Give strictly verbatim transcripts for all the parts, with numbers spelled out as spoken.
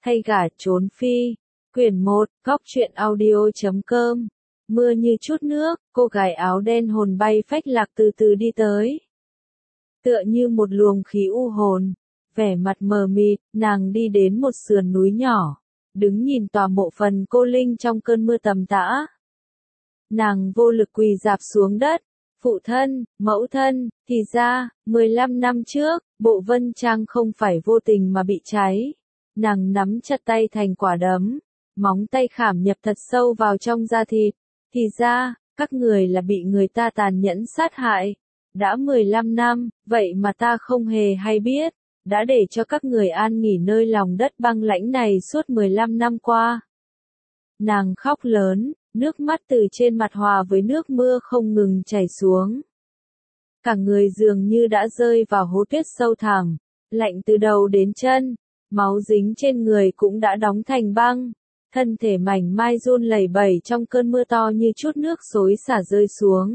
Thay gả trốn phi. Quyển một, góc truyện audio chấm com. Mưa như chút nước, cô gái áo đen hồn bay phách lạc từ từ đi tới. Tựa như một luồng khí u hồn, vẻ mặt mờ mịt, nàng đi đến một sườn núi nhỏ, đứng nhìn tòa mộ phần cô linh trong cơn mưa tầm tã. Nàng vô lực quỳ rạp xuống đất. Phụ thân, mẫu thân, thì ra, mười lăm năm trước, bộ vân trang không phải vô tình mà bị cháy. Nàng nắm chặt tay thành quả đấm, móng tay khảm nhập thật sâu vào trong da thịt. Thì ra, các người là bị người ta tàn nhẫn sát hại. Đã mười lăm năm, vậy mà ta không hề hay biết, đã để cho các người an nghỉ nơi lòng đất băng lãnh này suốt mười lăm năm qua. Nàng khóc lớn, nước mắt từ trên mặt hòa với nước mưa không ngừng chảy xuống. Cả người dường như đã rơi vào hố tuyết sâu thẳm, lạnh từ đầu đến chân, máu dính trên người cũng đã đóng thành băng. Thân thể mảnh mai run lẩy bẩy trong cơn mưa to như chút nước xối xả rơi xuống.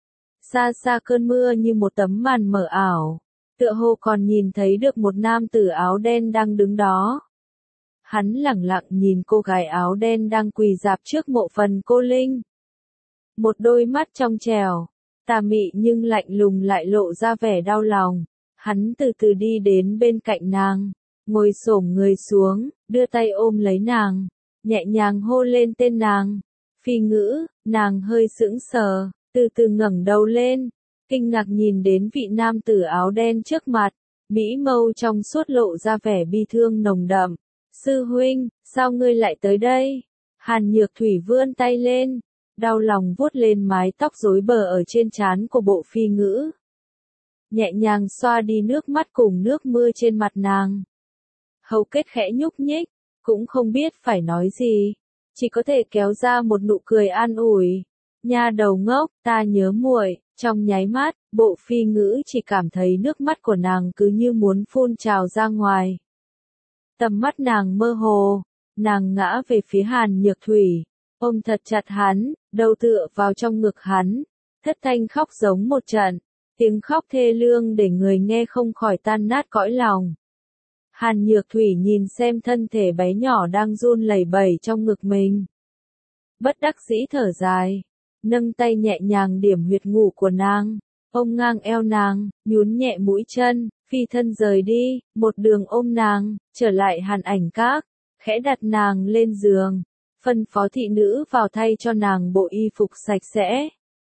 Xa xa cơn mưa như một tấm màn mờ ảo, tựa hồ còn nhìn thấy được một nam tử áo đen đang đứng đó. Hắn lẳng lặng nhìn cô gái áo đen đang quỳ rạp trước mộ phần cô linh. Một đôi mắt trong trẻo, tà mị nhưng lạnh lùng lại lộ ra vẻ đau lòng. Hắn từ từ đi đến bên cạnh nàng, ngồi xổm người xuống, đưa tay ôm lấy nàng, nhẹ nhàng hô lên tên nàng. Phi Ngữ. Nàng hơi sững sờ, từ từ ngẩng đầu lên, kinh ngạc nhìn đến vị nam tử áo đen trước mặt, mỹ mâu trong suốt lộ ra vẻ bi thương nồng đậm. Sư huynh, sao ngươi lại tới đây? Hàn Nhược Thủy vươn tay lên, đau lòng vuốt lên mái tóc rối bờ ở trên trán của bộ Phi Ngữ. Nhẹ nhàng xoa đi nước mắt cùng nước mưa trên mặt nàng. Hầu Kết khẽ nhúc nhích, cũng không biết phải nói gì, chỉ có thể kéo ra một nụ cười an ủi. Nha đầu ngốc, ta nhớ muội. Trong nháy mắt, bộ Phi Ngữ chỉ cảm thấy nước mắt của nàng cứ như muốn phun trào ra ngoài. Tầm mắt nàng mơ hồ, nàng ngã về phía Hàn Nhược Thủy, ôm thật chặt hắn, đầu tựa vào trong ngực hắn, thất thanh khóc giống một trận, tiếng khóc thê lương để người nghe không khỏi tan nát cõi lòng. Hàn Nhược Thủy nhìn xem thân thể bé nhỏ đang run lẩy bẩy trong ngực mình. Bất đắc dĩ thở dài, nâng tay nhẹ nhàng điểm huyệt ngủ của nàng, ôm ngang eo nàng, nhún nhẹ mũi chân, phi thân rời đi, một đường ôm nàng, trở lại Hàn Ảnh Các, khẽ đặt nàng lên giường, phân phó thị nữ vào thay cho nàng bộ y phục sạch sẽ.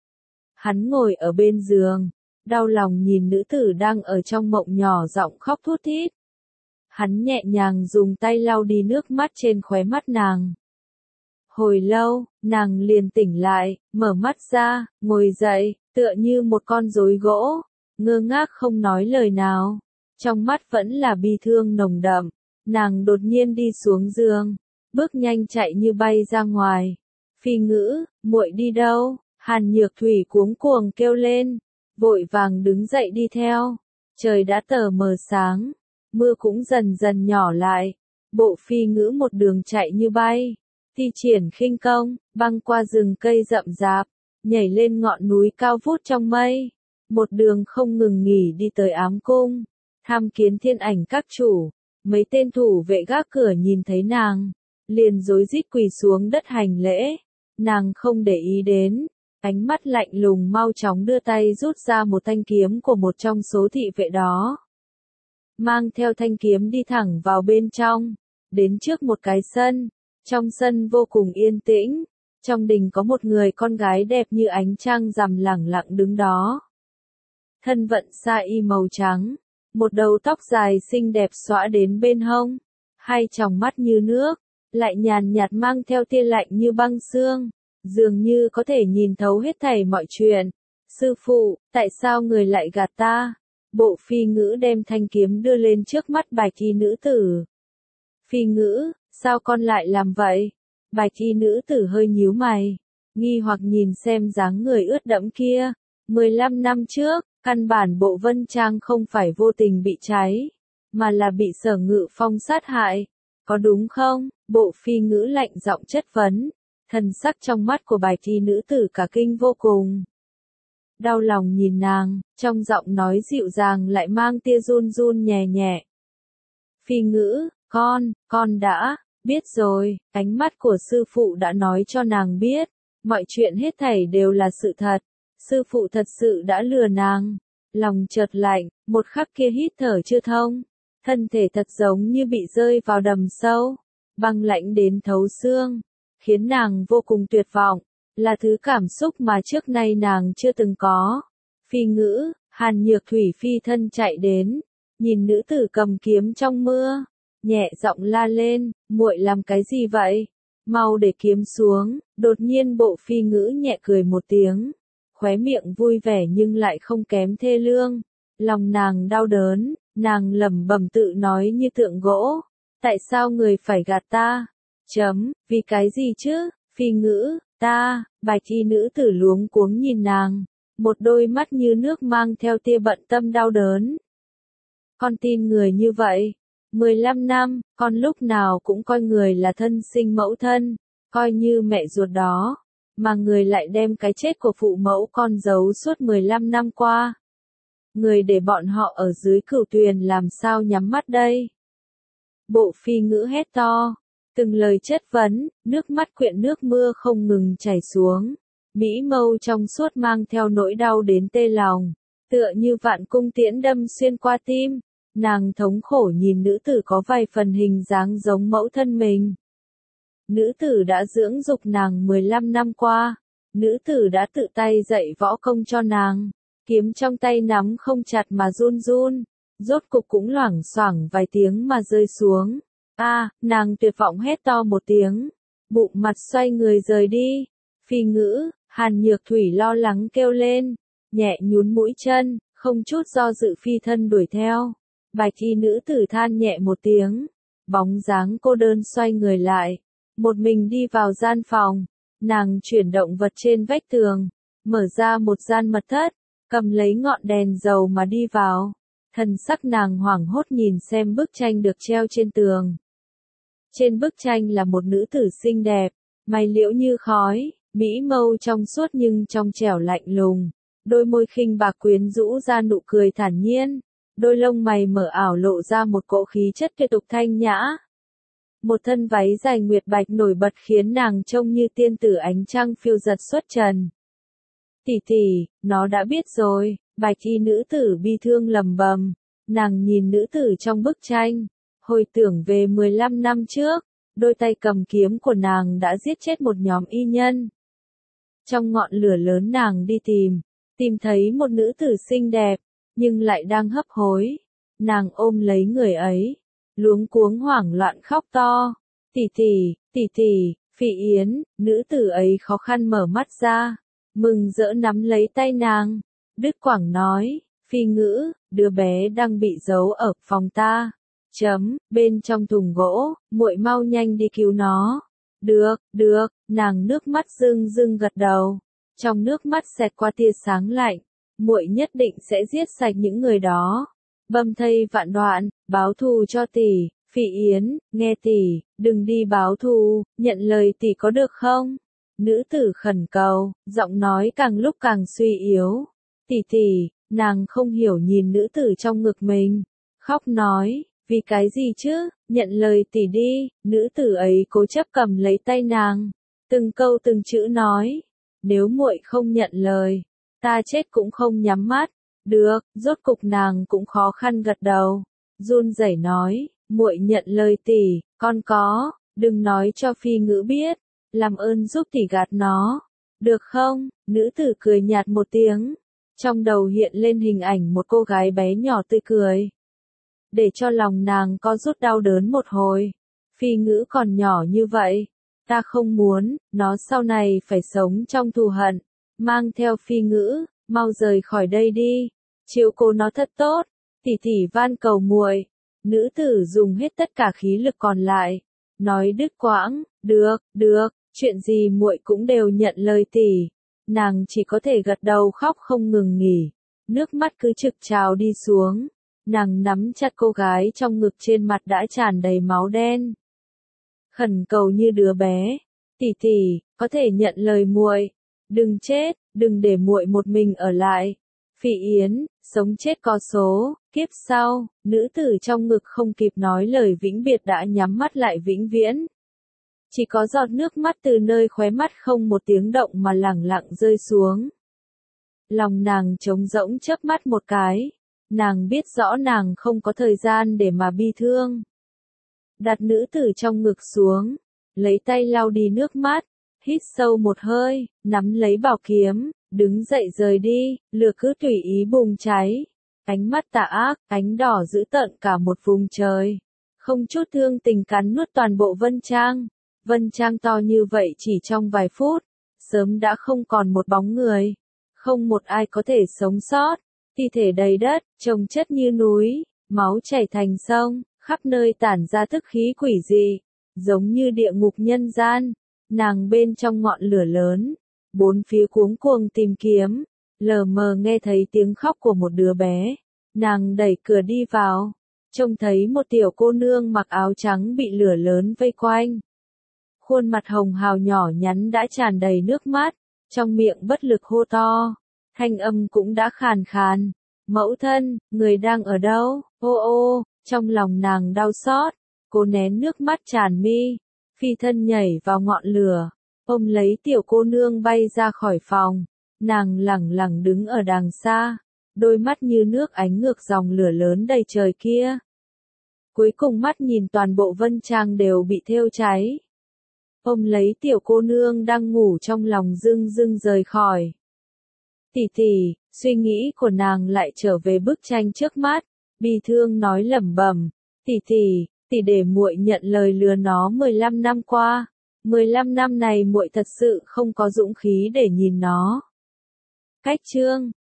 Hắn ngồi ở bên giường, đau lòng nhìn nữ tử đang ở trong mộng nhỏ giọng khóc thút thít. Hắn nhẹ nhàng dùng tay lau đi nước mắt trên khóe mắt nàng. Hồi lâu, nàng liền tỉnh lại, mở mắt ra, ngồi dậy, tựa như một con rối gỗ, ngơ ngác không nói lời nào. Trong mắt vẫn là bi thương nồng đậm, nàng đột nhiên đi xuống giường, bước nhanh chạy như bay ra ngoài. Phi Ngữ, muội đi đâu? Hàn Nhược Thủy cuống cuồng kêu lên, vội vàng đứng dậy đi theo. Trời đã tờ mờ sáng, mưa cũng dần dần nhỏ lại. Bộ Phi Ngữ một đường chạy như bay, thi triển khinh công, băng qua rừng cây rậm rạp, nhảy lên ngọn núi cao vút trong mây, một đường không ngừng nghỉ đi tới Ám Cung, tham kiến Thiên Ảnh Các chủ. Mấy tên thủ vệ gác cửa nhìn thấy nàng, liền rối rít quỳ xuống đất hành lễ. Nàng không để ý đến, ánh mắt lạnh lùng mau chóng đưa tay rút ra một thanh kiếm của một trong số thị vệ đó. Mang theo thanh kiếm đi thẳng vào bên trong, đến trước một cái sân. Trong sân vô cùng yên tĩnh, trong đình có một người con gái đẹp như ánh trăng rằm lẳng lặng đứng đó. Thân vận sa y màu trắng, một đầu tóc dài xinh đẹp xõa đến bên hông, hai tròng mắt như nước, lại nhàn nhạt mang theo tia lạnh như băng xương, dường như có thể nhìn thấu hết thảy mọi chuyện. Sư phụ, tại sao người lại gạt ta? Bộ Phi Ngữ đem thanh kiếm đưa lên trước mắt bạch y nữ tử. Phi Ngữ, sao con lại làm vậy? Bạch y nữ tử hơi nhíu mày, nghi hoặc nhìn xem dáng người ướt đẫm kia. mười lăm năm trước, căn bản bộ Vân Trang không phải vô tình bị cháy, mà là bị Sở Ngự Phong sát hại. Có đúng không? Bộ Phi Ngữ lạnh giọng chất vấn, thần sắc trong mắt của bạch y nữ tử cả kinh vô cùng. Đau lòng nhìn nàng, trong giọng nói dịu dàng lại mang tia run run nhẹ nhẹ. Phi Ngữ, Con, con đã, biết rồi, ánh mắt của sư phụ đã nói cho nàng biết, mọi chuyện hết thảy đều là sự thật, sư phụ thật sự đã lừa nàng. Lòng chợt lạnh, một khắc kia hít thở chưa thông, thân thể thật giống như bị rơi vào đầm sâu, băng lạnh đến thấu xương, khiến nàng vô cùng tuyệt vọng, là thứ cảm xúc mà trước nay nàng chưa từng có. Phi Ngữ, Hàn Nhược Thủy phi thân chạy đến, nhìn nữ tử cầm kiếm trong mưa, nhẹ giọng la lên, muội làm cái gì vậy? Mau để kiếm xuống. Đột nhiên Bộ Phi Ngữ nhẹ cười một tiếng, khóe miệng vui vẻ nhưng lại không kém thê lương. Lòng nàng đau đớn, nàng lẩm bẩm tự nói như tượng gỗ, tại sao người phải gạt ta? Chấm, vì cái gì chứ? Phi Ngữ, ta, bạch y nữ tử luống cuống nhìn nàng, một đôi mắt như nước mang theo tia bận tâm đau đớn. Con tin người như vậy, mười lăm năm, con lúc nào cũng coi người là thân sinh mẫu thân, coi như mẹ ruột đó, mà người lại đem cái chết của phụ mẫu con giấu suốt mười lăm năm qua. Người để bọn họ ở dưới cửu tuyền làm sao nhắm mắt đây? Bộ Phi Ngữ hét to, từng lời chất vấn, nước mắt quyện nước mưa không ngừng chảy xuống, mỹ mâu trong suốt mang theo nỗi đau đến tê lòng, tựa như vạn cung tiễn đâm xuyên qua tim. Nàng thống khổ nhìn nữ tử có vài phần hình dáng giống mẫu thân mình. Nữ tử đã dưỡng dục nàng mười lăm năm qua, nữ tử đã tự tay dạy võ công cho nàng, kiếm trong tay nắm không chặt mà run run, rốt cục cũng loảng xoảng vài tiếng mà rơi xuống. A, à, nàng tuyệt vọng hét to một tiếng, bụng mặt xoay người rời đi. Phi Ngữ, Hàn Nhược Thủy lo lắng kêu lên, nhẹ nhún mũi chân, không chút do dự phi thân đuổi theo. Bạch y nữ tử than nhẹ một tiếng, bóng dáng cô đơn xoay người lại, một mình đi vào gian phòng, nàng chuyển động vật trên vách tường, mở ra một gian mật thất, cầm lấy ngọn đèn dầu mà đi vào, thần sắc nàng hoảng hốt nhìn xem bức tranh được treo trên tường. Trên bức tranh là một nữ tử xinh đẹp, mày liễu như khói, mỹ mâu trong suốt nhưng trong trẻo lạnh lùng, đôi môi khinh bạc quyến rũ ra nụ cười thản nhiên. Đôi lông mày mở ảo lộ ra một cỗ khí chất tuyệt tục thanh nhã. Một thân váy dài nguyệt bạch nổi bật khiến nàng trông như tiên tử ánh trăng phiêu giật xuất trần. Tỷ tỷ, nó đã biết rồi, bạch y nữ tử bi thương lầm bầm, nàng nhìn nữ tử trong bức tranh, hồi tưởng về mười lăm năm trước, đôi tay cầm kiếm của nàng đã giết chết một nhóm y nhân. Trong ngọn lửa lớn nàng đi tìm, tìm thấy một nữ tử xinh đẹp, nhưng lại đang hấp hối. Nàng ôm lấy người ấy, luống cuống hoảng loạn khóc to. Tỷ tỷ, tỷ tỷ, Phỉ Yến, nữ tử ấy khó khăn mở mắt ra, mừng rỡ nắm lấy tay nàng. Đứt quãng nói, Phi Ngữ, đứa bé đang bị giấu ở phòng ta. Chấm, bên trong thùng gỗ, muội mau nhanh đi cứu nó. Được, được, nàng nước mắt rưng rưng gật đầu. Trong nước mắt xẹt qua tia sáng lạnh. Muội nhất định sẽ giết sạch những người đó, bầm thây vạn đoạn, báo thù cho tỷ. Phỉ Yến, nghe tỷ, đừng đi báo thù, nhận lời tỷ có được không? Nữ tử khẩn cầu, giọng nói càng lúc càng suy yếu. Tỷ tỷ, nàng không hiểu nhìn nữ tử trong ngực mình, khóc nói, vì cái gì chứ, nhận lời tỷ đi. Nữ tử ấy cố chấp cầm lấy tay nàng, từng câu từng chữ nói, nếu muội không nhận lời, ta chết cũng không nhắm mắt. Được, rốt cục nàng cũng khó khăn gật đầu, run rẩy nói, muội nhận lời tỷ, con có, đừng nói cho Phi Ngữ biết, làm ơn giúp tỷ gạt nó, được không? Nữ tử cười nhạt một tiếng, trong đầu hiện lên hình ảnh một cô gái bé nhỏ tươi cười, để cho lòng nàng co rút đau đớn một hồi. Phi Ngữ còn nhỏ như vậy, ta không muốn, nó sau này phải sống trong thù hận. Mang theo Phi Ngữ, mau rời khỏi đây đi, chiếu cố nó thật tốt, tỷ tỷ van cầu muội. Nữ tử dùng hết tất cả khí lực còn lại, nói đứt quãng, được, được, chuyện gì muội cũng đều nhận lời tỷ. Nàng chỉ có thể gật đầu khóc không ngừng nghỉ, nước mắt cứ trực trào đi xuống. Nàng nắm chặt cô gái trong ngực trên mặt đã tràn đầy máu đen, khẩn cầu như đứa bé, tỷ tỷ, có thể nhận lời muội. Đừng chết, đừng để muội một mình ở lại. Phỉ Yến, sống chết có số, Kiếp sau, nữ tử trong ngực không kịp nói lời vĩnh biệt đã nhắm mắt lại vĩnh viễn. Chỉ có giọt nước mắt từ nơi khóe mắt không một tiếng động mà lẳng lặng rơi xuống. Lòng nàng trống rỗng chớp mắt một cái. Nàng biết rõ nàng không có thời gian để mà bi thương. Đặt nữ tử trong ngực xuống, lấy tay lau đi nước mắt, hít sâu một hơi, nắm lấy bảo kiếm, đứng dậy rời đi, lửa cứ tùy ý bùng cháy. Ánh mắt tà ác, ánh đỏ giữ tợn cả một vùng trời. Không chút thương tình cắn nuốt toàn bộ Vân Trang. Vân Trang to như vậy chỉ trong vài phút, sớm đã không còn một bóng người. Không một ai có thể sống sót. Thi thể đầy đất, chồng chất như núi, máu chảy thành sông, khắp nơi tản ra tức khí quỷ dị, giống như địa ngục nhân gian. Nàng bên trong ngọn lửa lớn, bốn phía cuống cuồng tìm kiếm, lờ mờ nghe thấy tiếng khóc của một đứa bé. Nàng đẩy cửa đi vào, trông thấy một tiểu cô nương mặc áo trắng bị lửa lớn vây quanh. Khuôn mặt hồng hào nhỏ nhắn đã tràn đầy nước mắt, trong miệng bất lực hô to. Thanh âm cũng đã khàn khàn. Mẫu thân, người đang ở đâu? Ô ô, trong lòng nàng đau xót. Cô nén nước mắt tràn mi. Phi thân nhảy vào ngọn lửa. Ôm lấy tiểu cô nương bay ra khỏi phòng. Nàng lẳng lặng đứng ở đàng xa. Đôi mắt như nước ánh ngược dòng lửa lớn đầy trời kia. Cuối cùng mắt nhìn toàn bộ Vân Trang đều bị thiêu cháy. Ôm lấy tiểu cô nương đang ngủ trong lòng dưng dưng rời khỏi. Tỷ tỷ, suy nghĩ của nàng lại trở về bức tranh trước mắt, bi thương nói lẩm bẩm, tỷ tỷ, tỷ để muội nhận lời lừa nó mười lăm năm qua, mười lăm năm này muội thật sự không có dũng khí để nhìn nó. Cách chương